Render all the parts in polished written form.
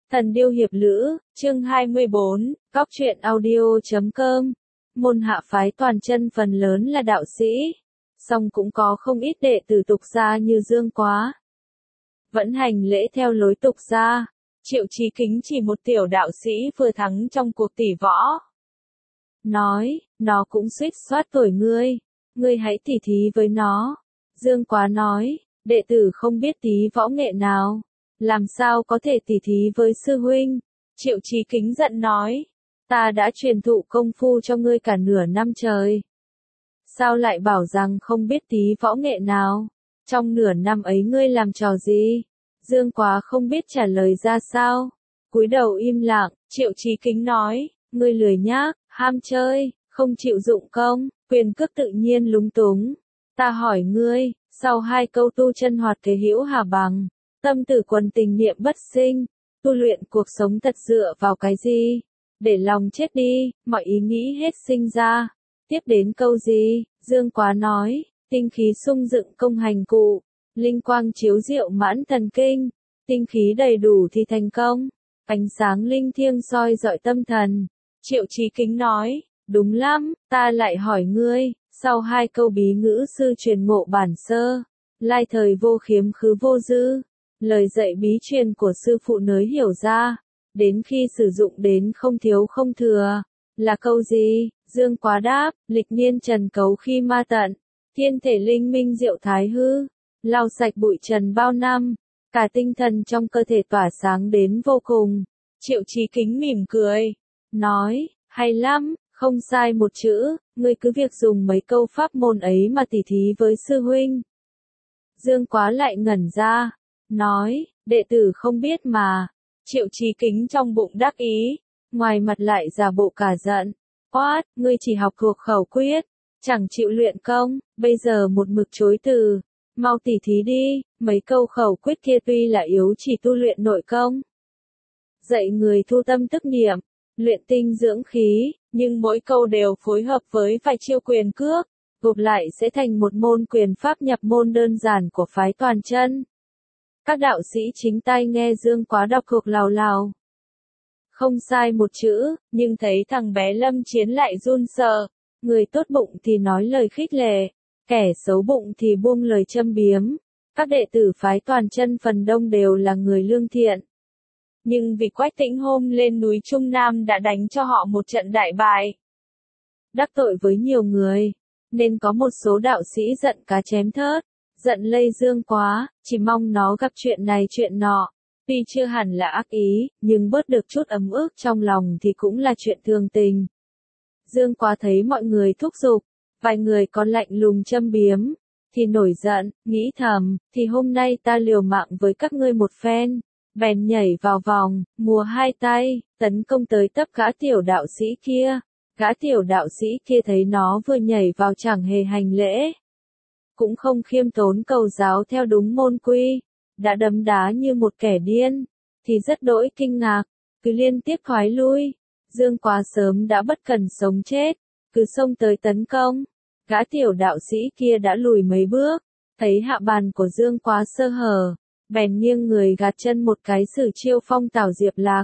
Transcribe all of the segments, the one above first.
Thần điêu hiệp lữ, chương 24, Cóc truyện audio.com. Môn hạ phái toàn chân phần lớn là đạo sĩ, song cũng có không ít đệ tử tục gia như Dương Quá. Vẫn hành lễ theo lối tục gia, Triệu Chí Kính chỉ một tiểu đạo sĩ vừa thắng trong cuộc tỷ võ. Nói, nó cũng suýt soát tuổi ngươi hãy tỉ thí với nó. Dương Quá nói, đệ tử không biết tí võ nghệ nào, làm sao có thể tỉ thí với sư huynh. Triệu Chí Kính giận nói, ta đã truyền thụ công phu cho ngươi cả nửa năm trời. Sao lại bảo rằng không biết tí võ nghệ nào? Trong nửa năm ấy ngươi làm trò gì? Dương Quá không biết trả lời ra sao. Cúi đầu im lặng, Triệu Chí Kính nói, ngươi lười nhác, ham chơi, không chịu dụng công, quyền cước tự nhiên lúng túng. Ta hỏi ngươi, sau hai câu tu chân hoạt thế hữu hà bằng, tâm tử quần tình niệm bất sinh, tu luyện cuộc sống thật dựa vào cái gì? Để lòng chết đi, mọi ý nghĩ hết sinh ra. Tiếp đến câu gì? Dương Quá nói, tinh khí sung dựng công hành cụ, linh quang chiếu diệu mãn thần kinh, tinh khí đầy đủ thì thành công, ánh sáng linh thiêng soi dọi tâm thần. Triệu Chí Kính nói, đúng lắm, ta lại hỏi ngươi, sau hai câu bí ngữ sư truyền ngộ bản sơ, lai thời vô khiếm khứ vô dư, lời dạy bí truyền của sư phụ nới hiểu ra, đến khi sử dụng đến không thiếu không thừa, là câu gì? Dương Quá đáp, lịch niên trần cấu khi ma tận, thiên thể linh minh diệu thái hư, lau sạch bụi trần bao năm, cả tinh thần trong cơ thể tỏa sáng đến vô cùng. Triệu Chí Kính mỉm cười, nói, hay lắm, không sai một chữ, ngươi cứ việc dùng mấy câu pháp môn ấy mà tỉ thí với sư huynh. Dương Quá lại ngẩn ra, nói, đệ tử không biết mà. Triệu Chí Kính trong bụng đắc ý, ngoài mặt lại giả bộ cả giận, quát, ngươi chỉ học thuộc khẩu quyết, chẳng chịu luyện công, bây giờ một mực chối từ, mau tỉ thí đi. Mấy câu khẩu quyết kia tuy là yếu chỉ tu luyện nội công, dạy người thu tâm tức niệm, luyện tinh dưỡng khí, nhưng mỗi câu đều phối hợp với vài chiêu quyền cước, gộp lại sẽ thành một môn quyền pháp nhập môn đơn giản của phái toàn chân. Các đạo sĩ chính tai nghe Dương Quá đọc thuộc lào lào, không sai một chữ, nhưng thấy thằng bé Lâm Chiến lại run sợ. Người tốt bụng thì nói lời khích lệ, kẻ xấu bụng thì buông lời châm biếm. Các đệ tử phái toàn chân phần đông đều là người lương thiện, nhưng vì Quách Tĩnh hôm lên núi Trung Nam đã đánh cho họ một trận đại bại, đắc tội với nhiều người, nên có một số đạo sĩ giận cá chém thớt, giận lây Dương Quá, chỉ mong nó gặp chuyện này chuyện nọ. Tuy chưa hẳn là ác ý, nhưng bớt được chút ấm ức trong lòng thì cũng là chuyện thường tình. Dương Quá thấy mọi người thúc giục, vài người còn lạnh lùng châm biếm, thì nổi giận, nghĩ thầm, thì hôm nay ta liều mạng với các ngươi một phen. Bèn nhảy vào vòng, múa hai tay, tấn công tới tấp gã tiểu đạo sĩ kia. Gã tiểu đạo sĩ kia thấy nó vừa nhảy vào chẳng hề hành lễ, cũng không khiêm tốn cầu giáo theo đúng môn quy, đã đấm đá như một kẻ điên, thì rất đỗi kinh ngạc, cứ liên tiếp thoái lui. Dương Quá sớm đã bất cần sống chết, cứ xông tới tấn công. Gã tiểu đạo sĩ kia đã lùi mấy bước, thấy hạ bàn của Dương Quá sơ hở, bèn nghiêng người gạt chân một cái sử chiêu phong tảo diệp lạc,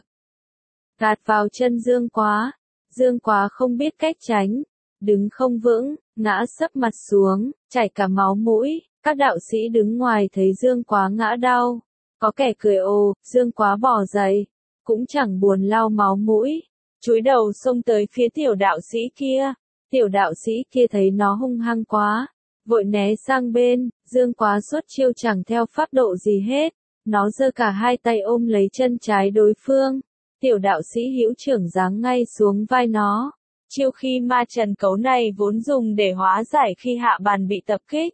gạt vào chân Dương Quá. Dương Quá không biết cách tránh, đứng không vững, ngã sấp mặt xuống, chảy cả máu mũi. Các đạo sĩ đứng ngoài thấy Dương Quá ngã đau, có kẻ cười ồ. Dương Quá bò dậy, cũng chẳng buồn lau máu mũi, chúi đầu xông tới phía tiểu đạo sĩ kia. Tiểu đạo sĩ kia thấy nó hung hăng quá, vội né sang bên. Dương Quá xuất chiêu chẳng theo pháp độ gì hết, nó giơ cả hai tay ôm lấy chân trái đối phương. Tiểu đạo sĩ hữu trưởng giáng ngay xuống vai nó. Chiêu khi ma trần cấu này vốn dùng để hóa giải khi hạ bàn bị tập kích.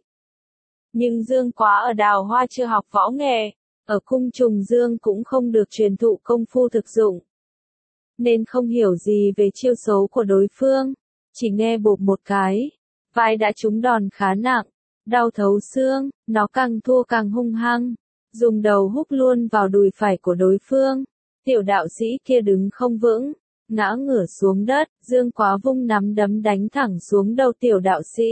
Nhưng Dương Quá ở Đào Hoa chưa học võ nghệ, ở cung Trùng Dương cũng không được truyền thụ công phu thực dụng, nên không hiểu gì về chiêu số của đối phương, chỉ nghe bộp một cái, vai đã trúng đòn khá nặng, đau thấu xương. Nó càng thua càng hung hăng, dùng đầu húc luôn vào đùi phải của đối phương. Tiểu đạo sĩ kia đứng không vững, ngã ngửa xuống đất. Dương Quá vung nắm đấm đánh thẳng xuống đầu tiểu đạo sĩ.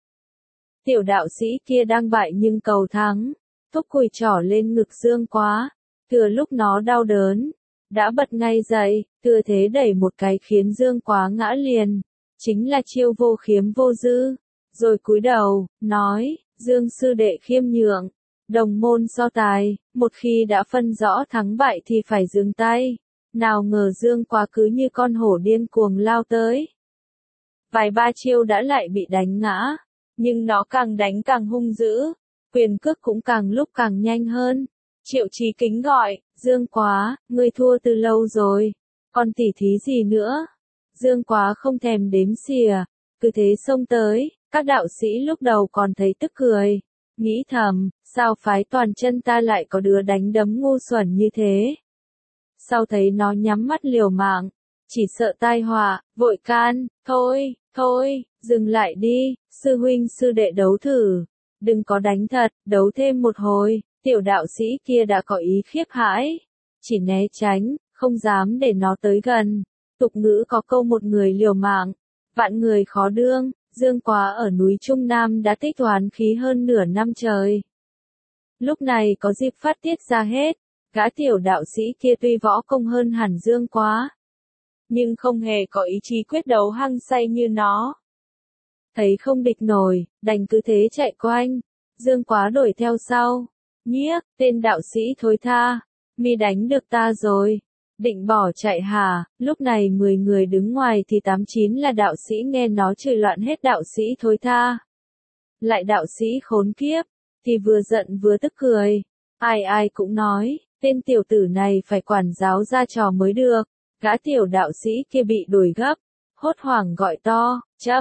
Tiểu đạo sĩ kia đang bại nhưng cầu thắng, thúc cùi trỏ lên ngực Dương Quá, thừa lúc nó đau đớn, đã bật ngay dậy, tư thế đẩy một cái khiến Dương Quá ngã liền. Chính là chiêu vô khiếm vô dư. Rồi cúi đầu, nói, Dương sư đệ khiêm nhượng. Đồng môn so tài, một khi đã phân rõ thắng bại thì phải dừng tay. Nào ngờ Dương Quá cứ như con hổ điên cuồng lao tới. Vài ba chiêu đã lại bị đánh ngã. Nhưng nó càng đánh càng hung dữ. Quyền cước cũng càng lúc càng nhanh hơn. Triệu Chí Kính gọi, Dương Quá, ngươi thua từ lâu rồi. Còn tỉ thí gì nữa? Dương Quá không thèm đếm xỉa. Cứ thế xông tới, các đạo sĩ lúc đầu còn thấy tức cười. Nghĩ thầm, sao phái Toàn Chân ta lại có đứa đánh đấm ngu xuẩn như thế? Sau thấy nó nhắm mắt liều mạng, chỉ sợ tai họa, vội can, thôi, dừng lại đi, sư huynh sư đệ đấu thử. Đừng có đánh thật, đấu thêm một hồi. Tiểu đạo sĩ kia đã có ý khiếp hãi. Chỉ né tránh, không dám để nó tới gần. Tục ngữ có câu một người liều mạng, vạn người khó đương. Dương Quá ở núi Trung Nam đã tích toán khí hơn nửa năm trời. Lúc này có dịp phát tiết ra hết. Gã tiểu đạo sĩ kia tuy võ công hơn hẳn Dương Quá, nhưng không hề có ý chí quyết đấu hăng say như nó. Thấy không địch nổi, đành cứ thế chạy quanh. Dương Quá đuổi theo sau. Nhiếc, tên đạo sĩ thối tha, mi đánh được ta rồi. Định bỏ chạy hả? Lúc này 10 người đứng ngoài thì 8-9 là đạo sĩ nghe nó chửi loạn hết đạo sĩ thối tha. Lại đạo sĩ khốn kiếp, thì vừa giận vừa tức cười. Ai cũng nói, tên tiểu tử này phải quản giáo ra trò mới được. Gã tiểu đạo sĩ kia bị đuổi gấp, hốt hoảng gọi to,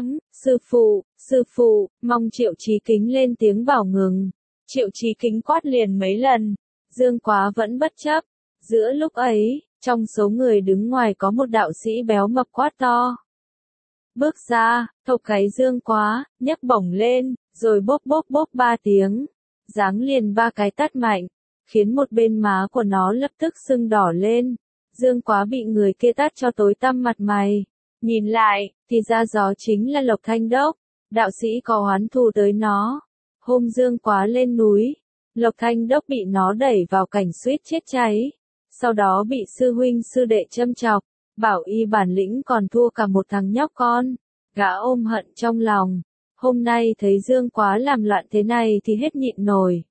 sư phụ, mong Triệu Chí Kính lên tiếng bảo ngừng. Triệu Chí Kính quát liền mấy lần, Dương Quá vẫn bất chấp. Giữa lúc ấy, trong số người đứng ngoài có một đạo sĩ béo mập quát to. Bước ra, thọc cái Dương Quá, nhấc bổng lên, rồi bốp 3 tiếng. Giáng liền 3 cái tát mạnh, khiến một bên má của nó lập tức sưng đỏ lên. Dương Quá bị người kia tát cho tối tăm mặt mày. Nhìn lại, thì ra đó chính là Lộc Thanh Đốc. Đạo sĩ có oán thù tới nó. Hôm Dương Quá lên núi, Lộc Thanh Đốc bị nó đẩy vào cảnh suýt chết cháy. Sau đó bị sư huynh sư đệ châm chọc, bảo y bản lĩnh còn thua cả một thằng nhóc con. Gã ôm hận trong lòng. Hôm nay thấy Dương Quá làm loạn thế này thì hết nhịn nổi.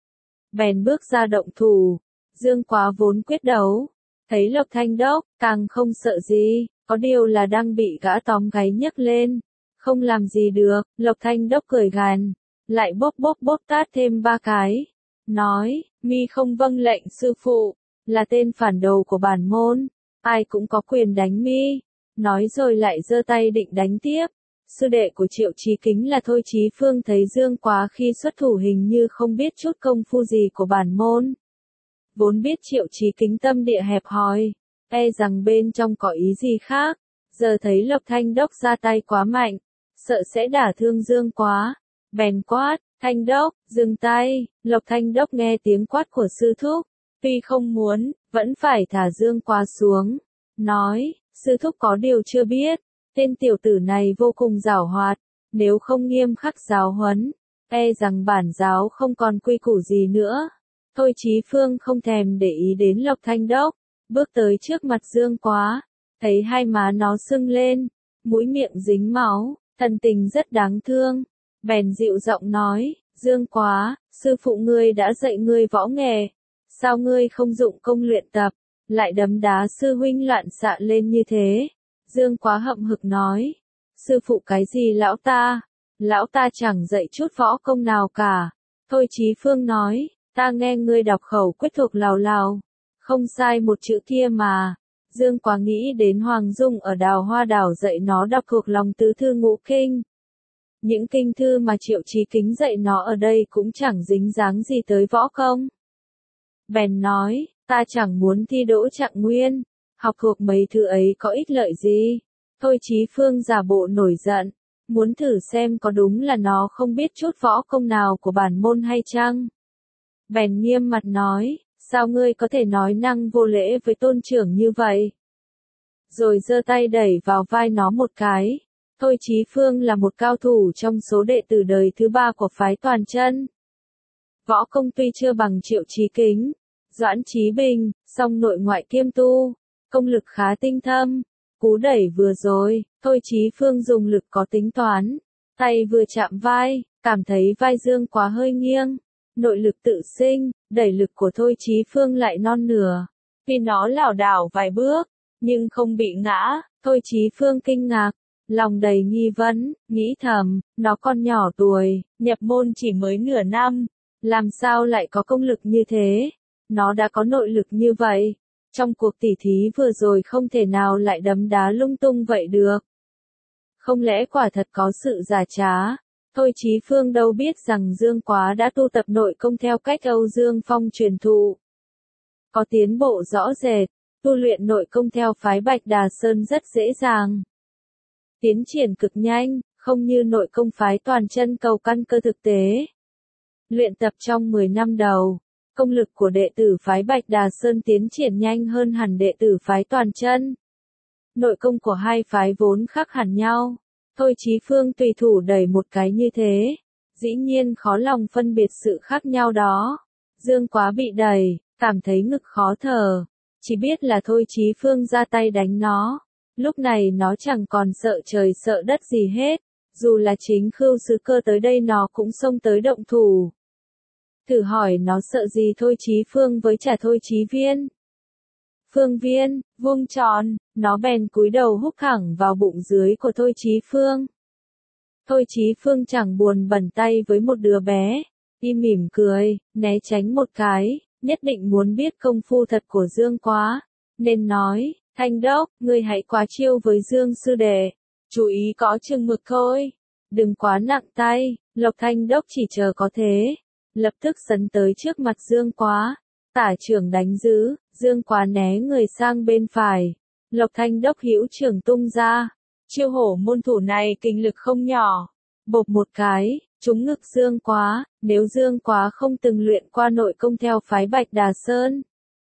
Bèn bước ra động thủ. Dương Quá vốn quyết đấu. Thấy Lộc Thanh Đốc, càng không sợ gì, có điều là đang bị gã tóm gáy nhấc lên. Không làm gì được, Lộc Thanh Đốc cười gằn, lại bốp tát thêm 3 cái. Nói, mi không vâng lệnh sư phụ, là tên phản đồ của bản môn, ai cũng có quyền đánh mi. Nói rồi lại giơ tay định đánh tiếp. Sư đệ của Triệu Chí Kính là Thôi Chí Phương thấy Dương Quá khi xuất thủ hình như không biết chút công phu gì của bản môn. Vốn biết Triệu Chí Kính tâm địa hẹp hòi, e rằng bên trong có ý gì khác, giờ thấy Lộc Thanh Đốc ra tay quá mạnh, sợ sẽ đả thương Dương Quá, bèn quát, Thanh Đốc, dừng tay. Lộc Thanh Đốc nghe tiếng quát của sư thúc, tuy không muốn, vẫn phải thả Dương Quá xuống, nói, sư thúc có điều chưa biết, tên tiểu tử này vô cùng giảo hoạt, nếu không nghiêm khắc giáo huấn, e rằng bản giáo không còn quy củ gì nữa. Thôi Chí Phương không thèm để ý đến Lộc Thanh Đốc, bước tới trước mặt Dương Quá, thấy hai má nó sưng lên, mũi miệng dính máu, thần tình rất đáng thương, bèn dịu giọng nói, Dương Quá, sư phụ ngươi đã dạy ngươi võ nghệ, sao ngươi không dụng công luyện tập, lại đấm đá sư huynh loạn xạ lên như thế? Dương Quá hậm hực nói, sư phụ cái gì lão ta chẳng dạy chút võ công nào cả. Thôi Chí Phương nói, ta nghe ngươi đọc khẩu quyết thuộc lào, không sai một chữ kia mà. Dương Quá nghĩ đến Hoàng Dung ở Đào Hoa Đảo dạy nó đọc thuộc lòng tứ thư ngũ kinh. Những kinh thư mà Triệu Chí Kính dạy nó ở đây cũng chẳng dính dáng gì tới võ công. Bèn nói, ta chẳng muốn thi đỗ trạng nguyên, học thuộc mấy thứ ấy có ích lợi gì. Thôi Chí Phương giả bộ nổi giận, muốn thử xem có đúng là nó không biết chút võ công nào của bản môn hay chăng. Bèn nghiêm mặt nói, sao ngươi có thể nói năng vô lễ với tôn trưởng như vậy? Rồi giơ tay đẩy vào vai nó một cái. Thôi Chí Phương là một cao thủ trong số đệ tử đời thứ 3 của phái Toàn Chân. Võ công tuy chưa bằng Triệu Chí Kính, Doãn Chí Bình, song nội ngoại kiêm tu, công lực khá tinh thâm. Cú đẩy vừa rồi, Thôi Chí Phương dùng lực có tính toán, tay vừa chạm vai, cảm thấy vai Dương Quá hơi nghiêng. Nội lực tự sinh, đẩy lực của Thôi Chí Phương lại non nửa. Vì nó lảo đảo vài bước, nhưng không bị ngã. Thôi Chí Phương kinh ngạc, lòng đầy nghi vấn, nghĩ thầm, nó còn nhỏ tuổi, nhập môn chỉ mới nửa năm, làm sao lại có công lực như thế? Nó đã có nội lực như vậy, trong cuộc tỉ thí vừa rồi không thể nào lại đấm đá lung tung vậy được. Không lẽ quả thật có sự giả trá? Thôi Chí Phương đâu biết rằng Dương Quá đã tu tập nội công theo cách Âu Dương Phong truyền thụ. Có tiến bộ rõ rệt, tu luyện nội công theo phái Bạch Đà Sơn rất dễ dàng. Tiến triển cực nhanh, không như nội công phái Toàn Chân cầu căn cơ thực tế. Luyện tập trong 10 năm đầu, công lực của đệ tử phái Bạch Đà Sơn tiến triển nhanh hơn hẳn đệ tử phái Toàn Chân. Nội công của hai phái vốn khác hẳn nhau. Thôi Chí Phương tùy thủ đẩy một cái như thế, dĩ nhiên khó lòng phân biệt sự khác nhau đó. Dương Quá bị đẩy, cảm thấy ngực khó thở, chỉ biết là Thôi Chí Phương ra tay đánh nó. Lúc này nó chẳng còn sợ trời sợ đất gì hết, dù là chính Khưu Sứ Cơ tới đây nó cũng xông tới động thủ. Thử hỏi nó sợ gì Thôi Chí Phương với trả Thôi Chí Viên. Phương Viên, vuông tròn, nó bèn cúi đầu húc thẳng vào bụng dưới của Thôi Chí Phương. Thôi Chí Phương chẳng buồn bẩn tay với một đứa bé, y mỉm cười, né tránh một cái, nhất định muốn biết công phu thật của Dương Quá, nên nói, Thanh Đốc, ngươi hãy quá chiêu với Dương sư đệ, chú ý có chừng mực thôi, đừng quá nặng tay. Lộc Thanh Đốc chỉ chờ có thế, lập tức sấn tới trước mặt Dương Quá, tả trưởng đánh giữ. Dương Quá né người sang bên phải, Lộc Thanh Đốc hữu trưởng tung ra, chiêu hổ môn thủ này kinh lực không nhỏ, bộp một cái, trúng ngực Dương Quá. Nếu Dương Quá không từng luyện qua nội công theo phái Bạch Đà Sơn,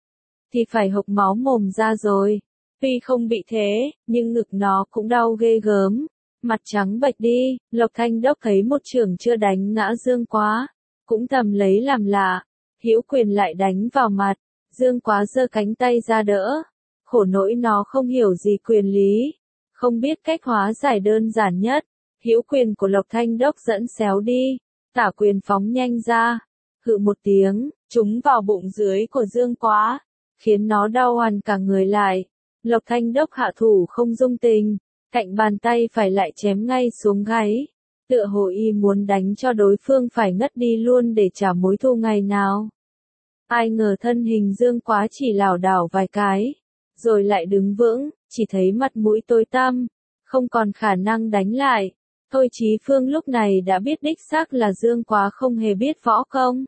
thì phải hộc máu mồm ra rồi. Tuy không bị thế, nhưng ngực nó cũng đau ghê gớm, mặt trắng bệch đi. Lộc Thanh Đốc thấy một trưởng chưa đánh ngã Dương Quá, cũng thầm lấy làm lạ, hữu quyền lại đánh vào mặt. Dương Quá giơ cánh tay ra đỡ, khổ nỗi nó không hiểu gì quyền lý, không biết cách hóa giải đơn giản nhất. Hữu quyền của Lộc Thanh Đốc dẫn xéo đi, tả quyền phóng nhanh ra, hự một tiếng, trúng vào bụng dưới của Dương Quá, khiến nó đau hoàn cả người lại. Lộc Thanh Đốc hạ thủ không dung tình, cạnh bàn tay phải lại chém ngay xuống gáy, tựa hồ y muốn đánh cho đối phương phải ngất đi luôn để trả mối thù ngày nào. Ai ngờ thân hình Dương Quá chỉ lảo đảo vài cái, rồi lại đứng vững, chỉ thấy mặt mũi tối tăm, không còn khả năng đánh lại. Thôi Chí Phương lúc này đã biết đích xác là Dương Quá không hề biết võ công.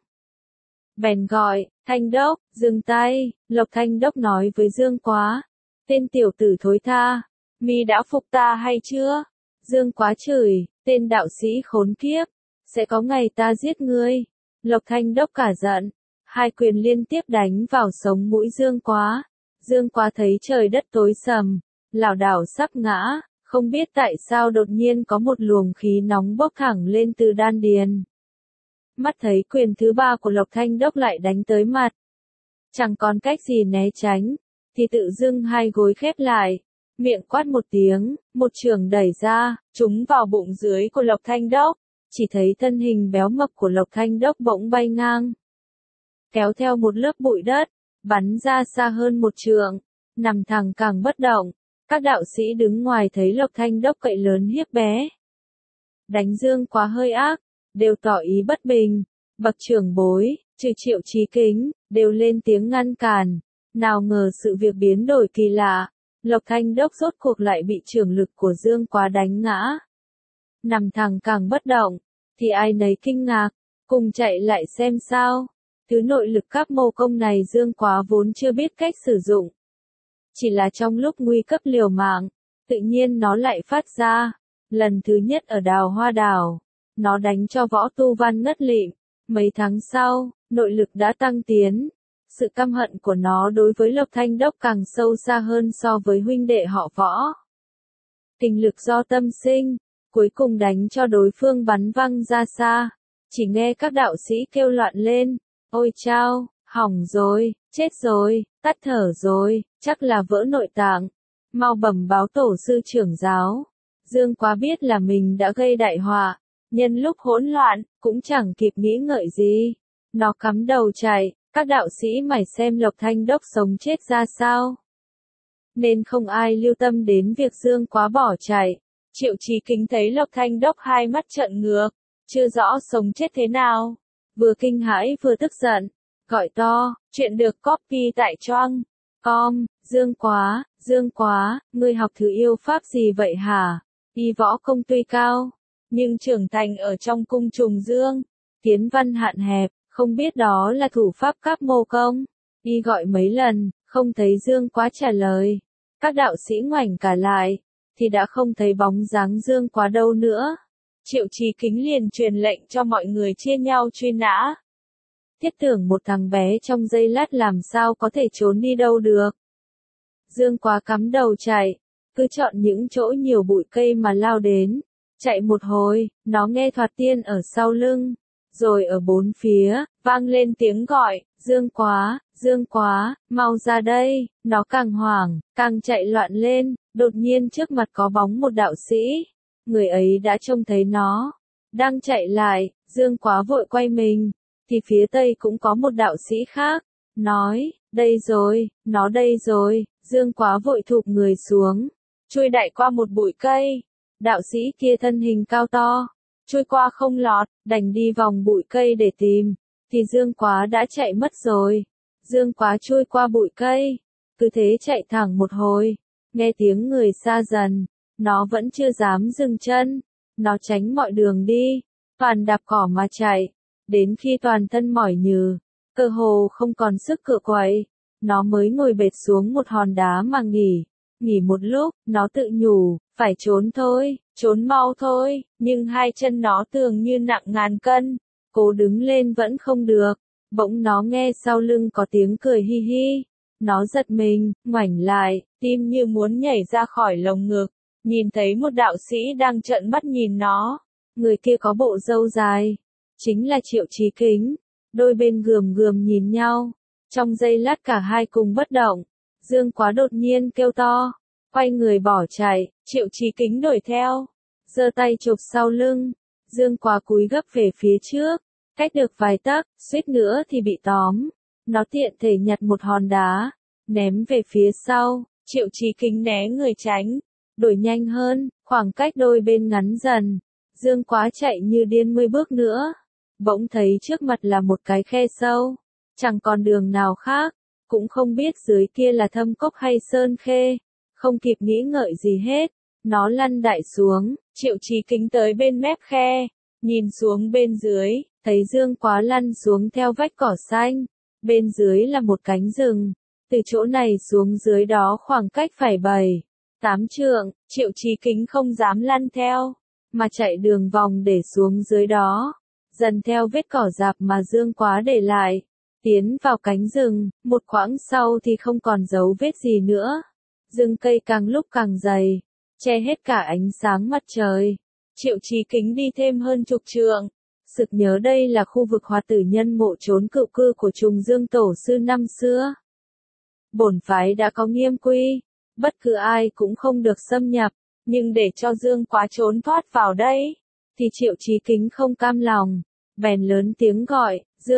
Bèn gọi, Thanh Đốc, dừng tay. Lộc Thanh Đốc nói với Dương Quá, tên tiểu tử thối tha, mi đã phục ta hay chưa? Dương Quá chửi, tên đạo sĩ khốn kiếp, sẽ có ngày ta giết ngươi. Lộc Thanh Đốc cả giận, hai quyền liên tiếp đánh vào sống mũi Dương Quá. Dương Quá thấy trời đất tối sầm, lảo đảo sắp ngã, không biết tại sao đột nhiên có một luồng khí nóng bốc thẳng lên từ đan điền. Mắt thấy quyền thứ ba của Lộc Thanh Đốc lại đánh tới mặt, chẳng còn cách gì né tránh, thì tự dưng hai gối khép lại, miệng quát một tiếng, một chưởng đẩy ra, trúng vào bụng dưới của Lộc Thanh Đốc. Chỉ thấy thân hình béo mập của Lộc Thanh Đốc bỗng bay ngang, kéo theo một lớp bụi đất, bắn ra xa hơn một trượng, nằm thẳng càng bất động. Các đạo sĩ đứng ngoài thấy Lộc Thanh Đốc cậy lớn hiếp bé, đánh Dương Quá hơi ác, đều tỏ ý bất bình. Bậc trưởng bối, trừ Triệu Chí Kính, đều lên tiếng ngăn cản. Nào ngờ sự việc biến đổi kỳ lạ, Lộc Thanh Đốc rốt cuộc lại bị chưởng lực của Dương Quá đánh ngã, nằm thẳng càng bất động, thì ai nấy kinh ngạc, cùng chạy lại xem sao. Thứ nội lực các mô công này Dương Quá vốn chưa biết cách sử dụng, chỉ là trong lúc nguy cấp liều mạng, tự nhiên nó lại phát ra. Lần thứ nhất ở Đào Hoa Đảo, nó đánh cho võ tu văn ngất lịm. Mấy tháng sau, nội lực đã tăng tiến. Sự căm hận của nó đối với Lộc Thanh Đốc càng sâu xa hơn so với huynh đệ họ Võ. Kinh lực do tâm sinh, cuối cùng đánh cho đối phương bắn văng ra xa. Chỉ nghe các đạo sĩ kêu loạn lên, ôi chao, hỏng rồi, Chết rồi, tắt thở rồi, chắc là vỡ nội tạng. Mau bẩm báo tổ sư trưởng giáo. Dương Quá biết là mình đã gây đại họa, nhân lúc hỗn loạn, cũng chẳng kịp nghĩ ngợi gì. Nó cắm đầu chạy, các đạo sĩ mải xem Lộc Thanh Đốc sống chết ra sao. Nên không ai lưu tâm đến việc Dương Quá bỏ chạy. Triệu Chí Kính thấy Lộc Thanh Đốc hai mắt trợn ngược, chưa rõ sống chết thế nào. Vừa kinh hãi vừa tức giận, gọi to, chuyện được copy tại Choang com, Dương Quá, ngươi học thứ yêu pháp gì vậy hả? Y võ công tuy cao, nhưng trưởng thành ở trong cung trùng dương, kiến văn hạn hẹp, không biết đó là thủ pháp Cáp Mô công. Y gọi mấy lần, không thấy Dương Quá trả lời. Các đạo sĩ ngoảnh cả lại, thì đã không thấy bóng dáng Dương Quá đâu nữa. Triệu Chí Kính liền truyền lệnh cho mọi người chia nhau truy nã. Thiết tưởng một thằng bé trong giây lát làm sao có thể trốn đi đâu được. Dương Quá cắm đầu chạy, cứ chọn những chỗ nhiều bụi cây mà lao đến. Chạy một hồi, nó nghe thoạt tiên ở sau lưng, rồi ở bốn phía, vang lên tiếng gọi, Dương Quá, mau ra đây. Nó càng hoảng, càng chạy loạn lên, đột nhiên trước mặt có bóng một đạo sĩ. Người ấy đã trông thấy nó, đang chạy lại, Dương Quá vội quay mình, thì phía tây cũng có một đạo sĩ khác, nói, đây rồi, nó đây rồi. Dương Quá vội thụp người xuống, chui đại qua một bụi cây. Đạo sĩ kia thân hình cao to, chui qua không lọt, đành đi vòng bụi cây để tìm, thì Dương Quá đã chạy mất rồi. Dương Quá chui qua bụi cây, cứ thế chạy thẳng một hồi, nghe tiếng người xa dần, nó vẫn chưa dám dừng chân, nó tránh mọi đường đi, toàn đạp cỏ mà chạy, đến khi toàn thân mỏi nhừ, cơ hồ không còn sức cựa quậy, nó mới ngồi bệt xuống một hòn đá mà nghỉ. Nghỉ một lúc, nó tự nhủ, phải trốn thôi, trốn mau thôi, nhưng hai chân nó tưởng như nặng ngàn cân, cố đứng lên vẫn không được. Bỗng nó nghe sau lưng có tiếng cười hi hi, nó giật mình, ngoảnh lại, tim như muốn nhảy ra khỏi lồng ngực, nhìn thấy một đạo sĩ đang trợn mắt nhìn nó. Người kia có bộ râu dài, chính là Triệu Chí Kính. Đôi bên gườm gườm nhìn nhau, trong giây lát cả hai cùng bất động. Dương Quá đột nhiên kêu to, quay người bỏ chạy, Triệu Chí Kính đuổi theo, giơ tay chụp sau lưng. Dương Quá cúi gấp về phía trước, cách được vài tấc, suýt nữa thì bị tóm. Nó tiện thể nhặt một hòn đá, ném về phía sau, Triệu Chí Kính né người tránh, đuổi nhanh hơn, khoảng cách đôi bên ngắn dần. Dương Quá chạy như điên 10 bước nữa, bỗng thấy trước mặt là một cái khe sâu, chẳng còn đường nào khác, cũng không biết dưới kia là thâm cốc hay sơn khê. Không kịp nghĩ ngợi gì hết, nó lăn đại xuống. Triệu Chí Kính tới bên mép khe, nhìn xuống bên dưới, thấy Dương Quá lăn xuống theo vách cỏ xanh, bên dưới là một cánh rừng, từ chỗ này xuống dưới đó khoảng cách phải 7-8 trượng. Triệu Chí Kính không dám lăn theo, mà chạy đường vòng để xuống dưới đó, dần theo vết cỏ rạp mà Dương Quá để lại, tiến vào cánh rừng. Một quãng sau thì không còn dấu vết gì nữa. Rừng cây càng lúc càng dày, che hết cả ánh sáng mặt trời. Triệu Chí Kính đi thêm hơn chục trượng, sực nhớ đây là khu vực Hoạt Tử Nhân mộ trốn cựu cư của Trùng Dương tổ sư năm xưa. Bổn phái đã có nghiêm quy, bất cứ ai cũng không được xâm nhập, nhưng để cho Dương Quá trốn thoát vào đây, thì Triệu Chí Kính không cam lòng, bèn lớn tiếng gọi,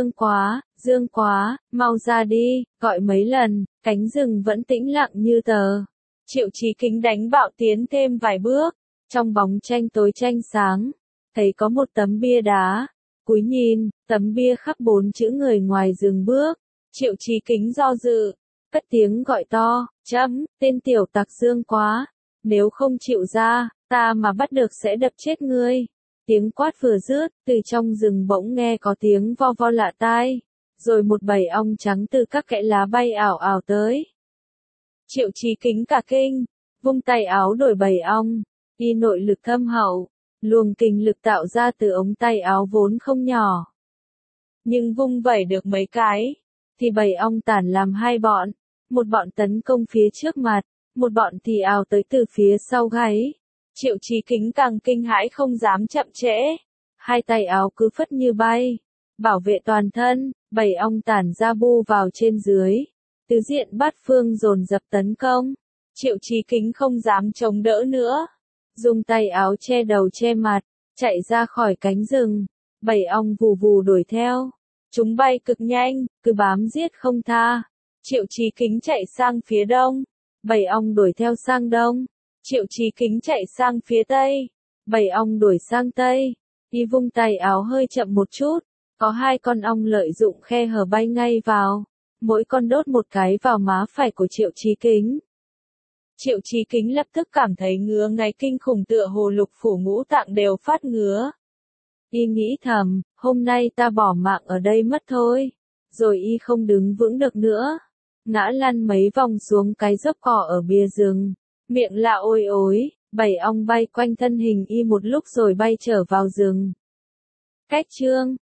Dương Quá, mau ra đi. Gọi mấy lần, cánh rừng vẫn tĩnh lặng như tờ. Triệu Chí Kính đánh bạo tiến thêm vài bước, trong bóng tranh tối tranh sáng, thấy có một tấm bia đá, cúi nhìn, tấm bia khắc 4 chữ người ngoài dừng bước. Triệu Chí Kính do dự, cất tiếng gọi to, tên tiểu tặc Dương Quá, nếu không chịu ra, ta mà bắt được sẽ đập chết ngươi. Tiếng quát vừa dứt, từ trong rừng bỗng nghe có tiếng vo vo lạ tai, rồi một bầy ong trắng từ các kẽ lá bay ảo ảo tới. Triệu Chí Kính cả kinh, vung tay áo đuổi bầy ong. Y nội lực thâm hậu, luồng kình lực tạo ra từ ống tay áo vốn không nhỏ. Nhưng vung vẩy được mấy cái, thì bầy ong tản làm hai bọn, một bọn tấn công phía trước mặt, một bọn thì ào tới từ phía sau gáy. Triệu Chí Kính càng kinh hãi không dám chậm trễ, hai tay áo cứ phất như bay, bảo vệ toàn thân. 7 ong tản ra bu vào trên dưới. Tứ diện bát phương dồn dập tấn công. Triệu Chí Kính không dám chống đỡ nữa. Dùng tay áo che đầu che mặt, chạy ra khỏi cánh rừng. 7 ong vù vù đuổi theo. Chúng bay cực nhanh, cứ bám giết không tha. Triệu Chí Kính chạy sang phía đông. 7 ong đuổi theo sang đông. Triệu Chí Kính chạy sang phía tây. 7 ong đuổi sang tây. Y vung tay áo hơi chậm một chút. Có 2 con ong lợi dụng khe hở bay ngay vào. Mỗi con đốt một cái vào má phải của Triệu Chí Kính. Triệu Chí Kính lập tức cảm thấy ngứa ngáy kinh khủng, tựa hồ lục phủ ngũ tạng đều phát ngứa. Y nghĩ thầm, hôm nay ta bỏ mạng ở đây mất thôi. Rồi y không đứng vững được nữa. Ngã lăn mấy vòng xuống cái dốc cỏ ở bìa rừng. Miệng lạ ôi ối, 7 ong bay quanh thân hình y một lúc rồi bay trở vào rừng. Cách chương